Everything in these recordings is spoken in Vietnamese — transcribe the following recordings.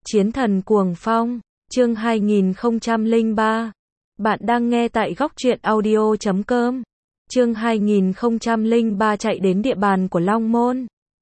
Chiến thần cuồng phong, chương 2003. Bạn đang nghe tại góc truyện audio.com. Chương 2003 chạy đến địa bàn của Long Môn.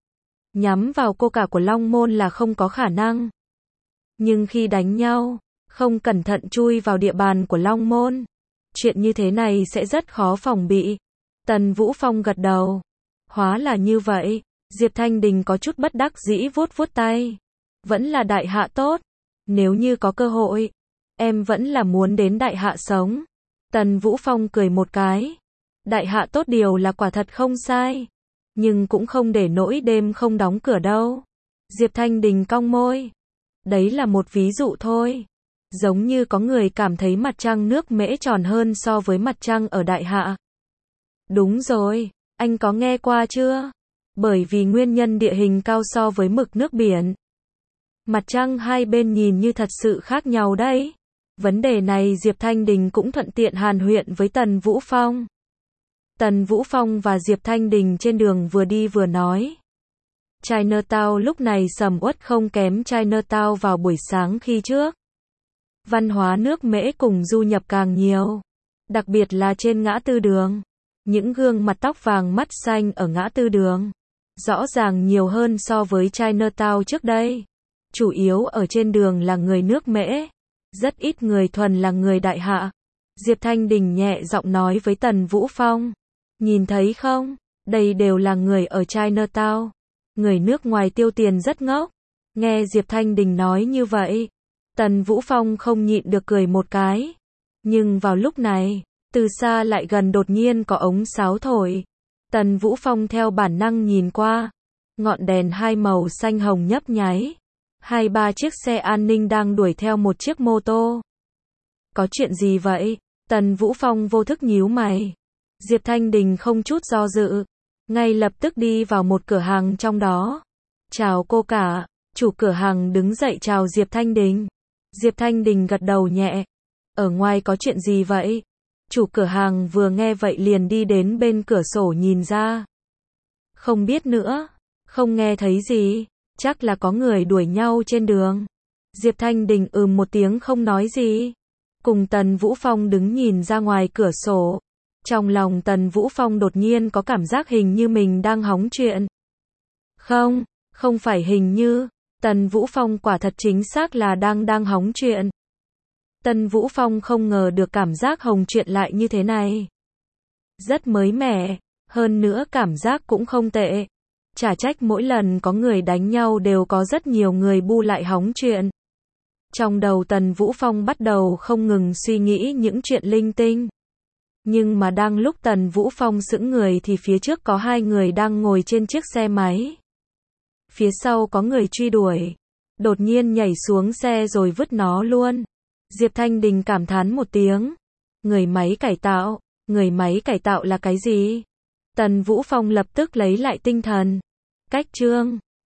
Nhắm vào cô cả của Long Môn là không có khả năng. Nhưng khi đánh nhau, không cẩn thận chui vào địa bàn của Long Môn, chuyện như thế này sẽ rất khó phòng bị. Tần Vũ Phong gật đầu. Hóa là như vậy. Diệp Thanh Đình có chút bất đắc dĩ vuốt vuốt tay. Vẫn là đại hạ tốt. Nếu như có cơ hội, em vẫn là muốn đến đại hạ sống. Tần Vũ Phong cười một cái. Đại hạ tốt điều là quả thật không sai. Nhưng cũng không để nỗi đêm không đóng cửa đâu. Diệp Thanh Đình cong môi. Đấy là một ví dụ thôi. Giống như có người cảm thấy mặt trăng nước Mễ tròn hơn so với mặt trăng ở đại hạ. Đúng rồi, anh có nghe qua chưa? Bởi vì nguyên nhân địa hình cao so với mực nước biển. Mặt trăng hai bên nhìn như thật sự khác nhau đấy. Vấn đề này Diệp Thanh Đình cũng thuận tiện hàn huyên với Tần Vũ Phong. Tần Vũ Phong và Diệp Thanh Đình trên đường vừa đi vừa nói. Chinatown lúc này sầm uất không kém Chinatown vào buổi sáng khi trước. Văn hóa nước Mễ cùng du nhập càng nhiều. Đặc biệt là trên ngã tư đường. Những gương mặt tóc vàng mắt xanh ở ngã tư đường. Rõ ràng nhiều hơn so với Chinatown trước đây. Chủ yếu ở trên đường là người nước Mễ. Rất ít người thuần là người đại hạ. Diệp Thanh Đình nhẹ giọng nói với Tần Vũ Phong. Nhìn thấy không? Đây đều là người ở Chinatown. Người nước ngoài tiêu tiền rất ngốc. Nghe Diệp Thanh Đình nói như vậy, Tần Vũ Phong không nhịn được cười một cái. Nhưng vào lúc này, từ xa lại gần đột nhiên có ống sáo thổi. Tần Vũ Phong theo bản năng nhìn qua. Ngọn đèn hai màu xanh hồng nhấp nháy. 2-3 chiếc xe an ninh đang đuổi theo một chiếc mô tô. Có chuyện gì vậy? Tần Vũ Phong vô thức nhíu mày. Diệp Thanh Đình không chút do dự. Ngay lập tức đi vào một cửa hàng trong đó. Chào cô cả. Chủ cửa hàng đứng dậy chào Diệp Thanh Đình. Diệp Thanh Đình gật đầu nhẹ. Ở ngoài có chuyện gì vậy? Chủ cửa hàng vừa nghe vậy liền đi đến bên cửa sổ nhìn ra. Không biết nữa. Không nghe thấy gì. Chắc là có người đuổi nhau trên đường. Diệp Thanh Đình một tiếng không nói gì. Cùng Tần Vũ Phong đứng nhìn ra ngoài cửa sổ. Trong lòng Tần Vũ Phong đột nhiên có cảm giác hình như mình đang hóng chuyện. Không phải hình như. Tần Vũ Phong quả thật chính xác là đang hóng chuyện. Tần Vũ Phong không ngờ được cảm giác hồng chuyện lại như thế này. Rất mới mẻ. Hơn nữa cảm giác cũng không tệ. Chả trách mỗi lần có người đánh nhau đều có rất nhiều người bu lại hóng chuyện. Trong đầu Tần Vũ Phong bắt đầu không ngừng suy nghĩ những chuyện linh tinh. Nhưng mà đang lúc Tần Vũ Phong sững người thì phía trước có hai người đang ngồi trên chiếc xe máy. Phía sau có người truy đuổi. Đột nhiên nhảy xuống xe rồi vứt nó luôn. Diệp Thanh Đình cảm thán một tiếng. Người máy cải tạo. Người máy cải tạo là cái gì? Tần Vũ Phong lập tức lấy lại tinh thần. Cách chương